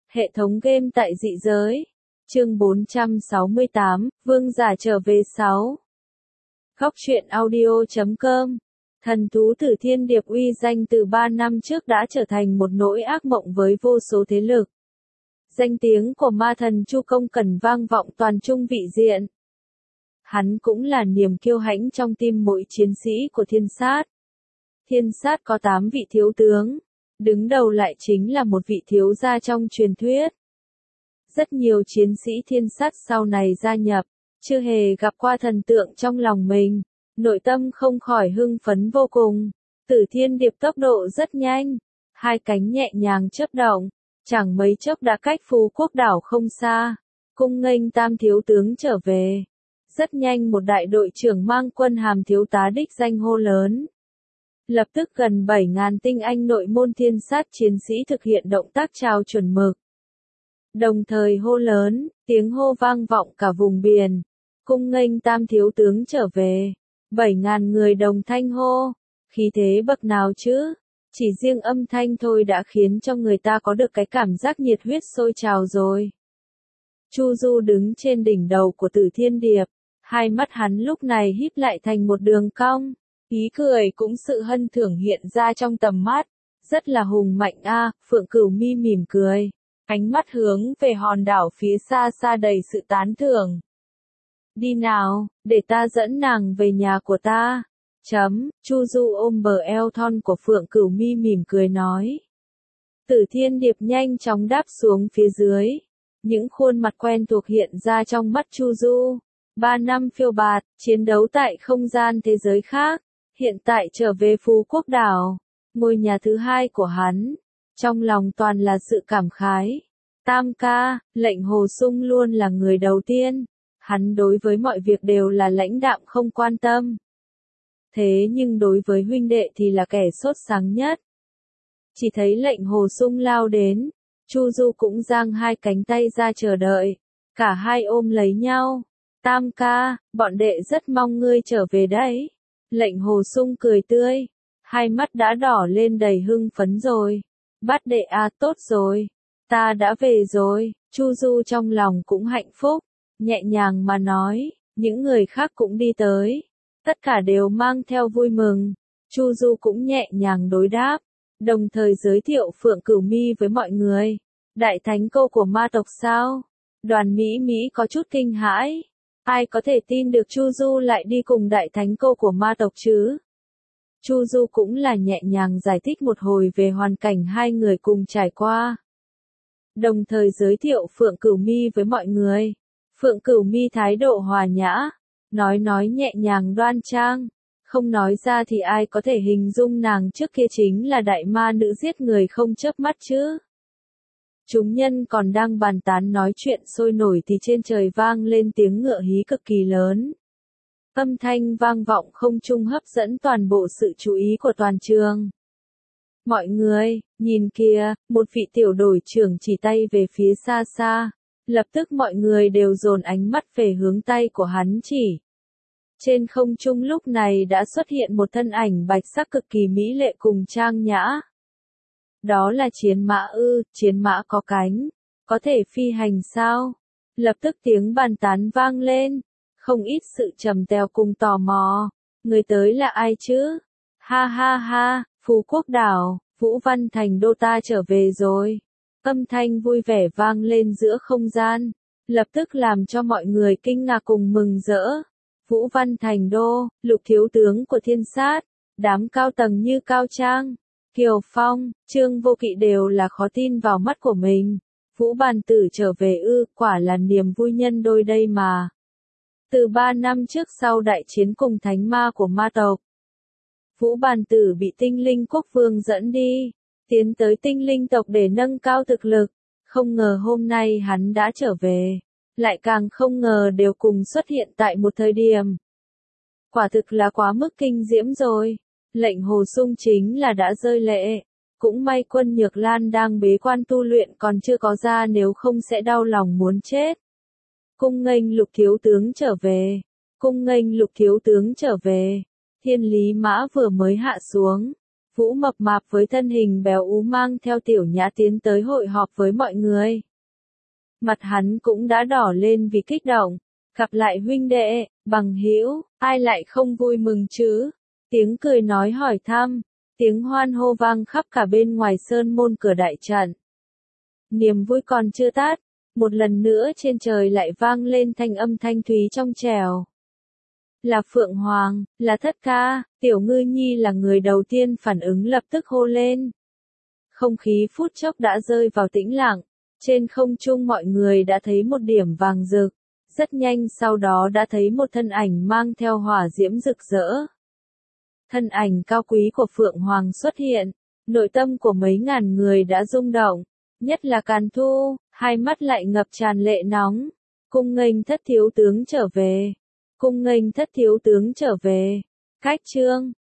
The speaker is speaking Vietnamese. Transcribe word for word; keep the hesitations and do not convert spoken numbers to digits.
Hệ thống game tại dị giới. Chương bốn trăm sáu mươi tám, Vương giả trở về sáu. Góc truyện audio chấm com. Thần thú Tử Thiên Điệp uy danh từ ba năm trước đã trở thành một nỗi ác mộng với vô số thế lực. Danh tiếng của ma thần Chu Công Cẩn vang vọng toàn trung vị diện. Hắn cũng là niềm kiêu hãnh trong tim mỗi chiến sĩ của Thiên Sát. Thiên Sát có tám vị thiếu tướng, đứng đầu lại chính là một vị thiếu gia trong truyền thuyết. Rất nhiều chiến sĩ Thiên Sát sau này gia nhập, chưa hề gặp qua thần tượng trong lòng mình, nội tâm không khỏi hưng phấn vô cùng. Tử Thiên Điệp tốc độ rất nhanh, hai cánh nhẹ nhàng chớp động, chẳng mấy chốc đã cách Phú Quốc đảo không xa, cung nghênh Tam thiếu tướng trở về. Rất nhanh một đại đội trưởng mang quân hàm thiếu tá đích danh hô lớn. Lập tức gần bảy nghìn tinh anh nội môn Thiên Sát chiến sĩ thực hiện động tác chào chuẩn mực. Đồng thời hô lớn, tiếng hô vang vọng cả vùng biển. Cung nghênh Tam thiếu tướng trở về. bảy nghìn người đồng thanh hô. Khí thế bậc nào chứ? Chỉ riêng âm thanh thôi đã khiến cho người ta có được cái cảm giác nhiệt huyết sôi trào rồi. Chu Du đứng trên đỉnh đầu của Tử Thiên Điệp. Hai mắt hắn lúc này híp lại thành một đường cong. Ý cười cũng sự hân thưởng hiện ra trong tầm mắt. Rất là hùng mạnh a. À, Phượng Cửu Mi mỉm cười. Ánh mắt hướng về hòn đảo phía xa xa đầy sự tán thưởng. Đi nào, để ta dẫn nàng về nhà của ta. Chấm, Chu Du ôm bờ eo thon của Phượng Cửu Mi mỉm cười nói. Tử Thiên Điệp nhanh chóng đáp xuống phía dưới. Những khuôn mặt quen thuộc hiện ra trong mắt Chu Du. Ba năm phiêu bạt, chiến đấu tại không gian thế giới khác. Hiện tại trở về Phú Quốc đảo, ngôi nhà thứ hai của hắn. Trong lòng toàn là sự cảm khái. Tam ca, lệnh Hồ Sung luôn là người đầu tiên. Hắn đối với mọi việc đều là lãnh đạm không quan tâm. Thế nhưng đối với huynh đệ thì là kẻ sốt sáng nhất. Chỉ thấy lệnh Hồ Sung lao đến. Chu Du cũng giang hai cánh tay ra chờ đợi. Cả hai ôm lấy nhau. Tam ca, bọn đệ rất mong ngươi trở về đấy. Lệnh Hồ Sung cười tươi. Hai mắt đã đỏ lên đầy hưng phấn rồi. Bát đệ à, tốt rồi. Ta đã về rồi. Chu Du trong lòng cũng hạnh phúc. Nhẹ nhàng mà nói. Những người khác cũng đi tới. Tất cả đều mang theo vui mừng. Chu Du cũng nhẹ nhàng đối đáp. Đồng thời giới thiệu Phượng Cửu Mi với mọi người. Đại thánh cô của ma tộc sao? Đoàn Mỹ Mỹ có chút kinh hãi. Ai có thể tin được Chu Du lại đi cùng đại thánh cô của ma tộc chứ? Chu Du cũng là nhẹ nhàng giải thích một hồi về hoàn cảnh hai người cùng trải qua. Đồng thời giới thiệu Phượng Cửu Mi với mọi người. Phượng Cửu Mi thái độ hòa nhã, nói nói nhẹ nhàng đoan trang. Không nói ra thì ai có thể hình dung nàng trước kia chính là đại ma nữ giết người không chớp mắt chứ? Chúng nhân còn đang bàn tán nói chuyện sôi nổi thì trên trời vang lên tiếng ngựa hí cực kỳ lớn. Âm thanh vang vọng không trung hấp dẫn toàn bộ sự chú ý của toàn trường. Mọi người, nhìn kìa, một vị tiểu đội trưởng chỉ tay về phía xa xa. Lập tức mọi người đều dồn ánh mắt về hướng tay của hắn chỉ. Trên không trung lúc này đã xuất hiện một thân ảnh bạch sắc cực kỳ mỹ lệ cùng trang nhã. Đó là chiến mã ư, chiến mã có cánh, có thể phi hành sao? Lập tức tiếng bàn tán vang lên, không ít sự trầm teo cùng tò mò. Người tới là ai chứ? Ha ha ha, Phú Quốc đảo, Vũ Văn Thành đô ta trở về rồi. Âm thanh vui vẻ vang lên giữa không gian, lập tức làm cho mọi người kinh ngạc cùng mừng rỡ. Vũ Văn Thành đô, Lục thiếu tướng của Thiên Sát, đám cao tầng như Cao Trang, Kiều Phong, Trương Vô Kỵ đều là khó tin vào mắt của mình. Vũ Bàn Tử trở về ư, quả là niềm vui nhân đôi đây mà. Từ ba năm trước sau đại chiến cùng thánh ma của ma tộc, Vũ Bàn Tử bị tinh linh quốc vương dẫn đi, tiến tới tinh linh tộc để nâng cao thực lực. Không ngờ hôm nay hắn đã trở về, lại càng không ngờ đều cùng xuất hiện tại một thời điểm. Quả thực là quá mức kinh diễm rồi. Lệnh Hồ Sung chính là đã rơi lệ. Cũng may Quân Nhược Lan đang bế quan tu luyện còn chưa có ra, nếu không sẽ đau lòng muốn chết. Cung nghênh Lục thiếu tướng trở về. Cung nghênh Lục thiếu tướng trở về. Thiên Lý Mã vừa mới hạ xuống, Vũ mập mạp với thân hình béo ú mang theo Tiểu Nhã tiến tới hội họp với mọi người. Mặt hắn cũng đã đỏ lên vì kích động. Gặp lại huynh đệ, bằng hữu, ai lại không vui mừng chứ? Tiếng cười nói hỏi thăm, tiếng hoan hô vang khắp cả bên ngoài sơn môn cửa đại trận. Niềm vui còn chưa tắt, một lần nữa trên trời lại vang lên thanh âm thanh thúy trong trẻo. Là Phượng Hoàng, là Thất Ca, Tiểu Ngư Nhi là người đầu tiên phản ứng lập tức hô lên. Không khí phút chốc đã rơi vào tĩnh lặng, trên không trung mọi người đã thấy một điểm vàng rực, rất nhanh sau đó đã thấy một thân ảnh mang theo hỏa diễm rực rỡ. Thân ảnh cao quý của Phượng Hoàng xuất hiện, nội tâm của mấy ngàn người đã rung động, nhất là Càn Thu, hai mắt lại ngập tràn lệ nóng. Cung nghênh Thất thiếu tướng trở về, cung nghênh Thất thiếu tướng trở về. Cách chương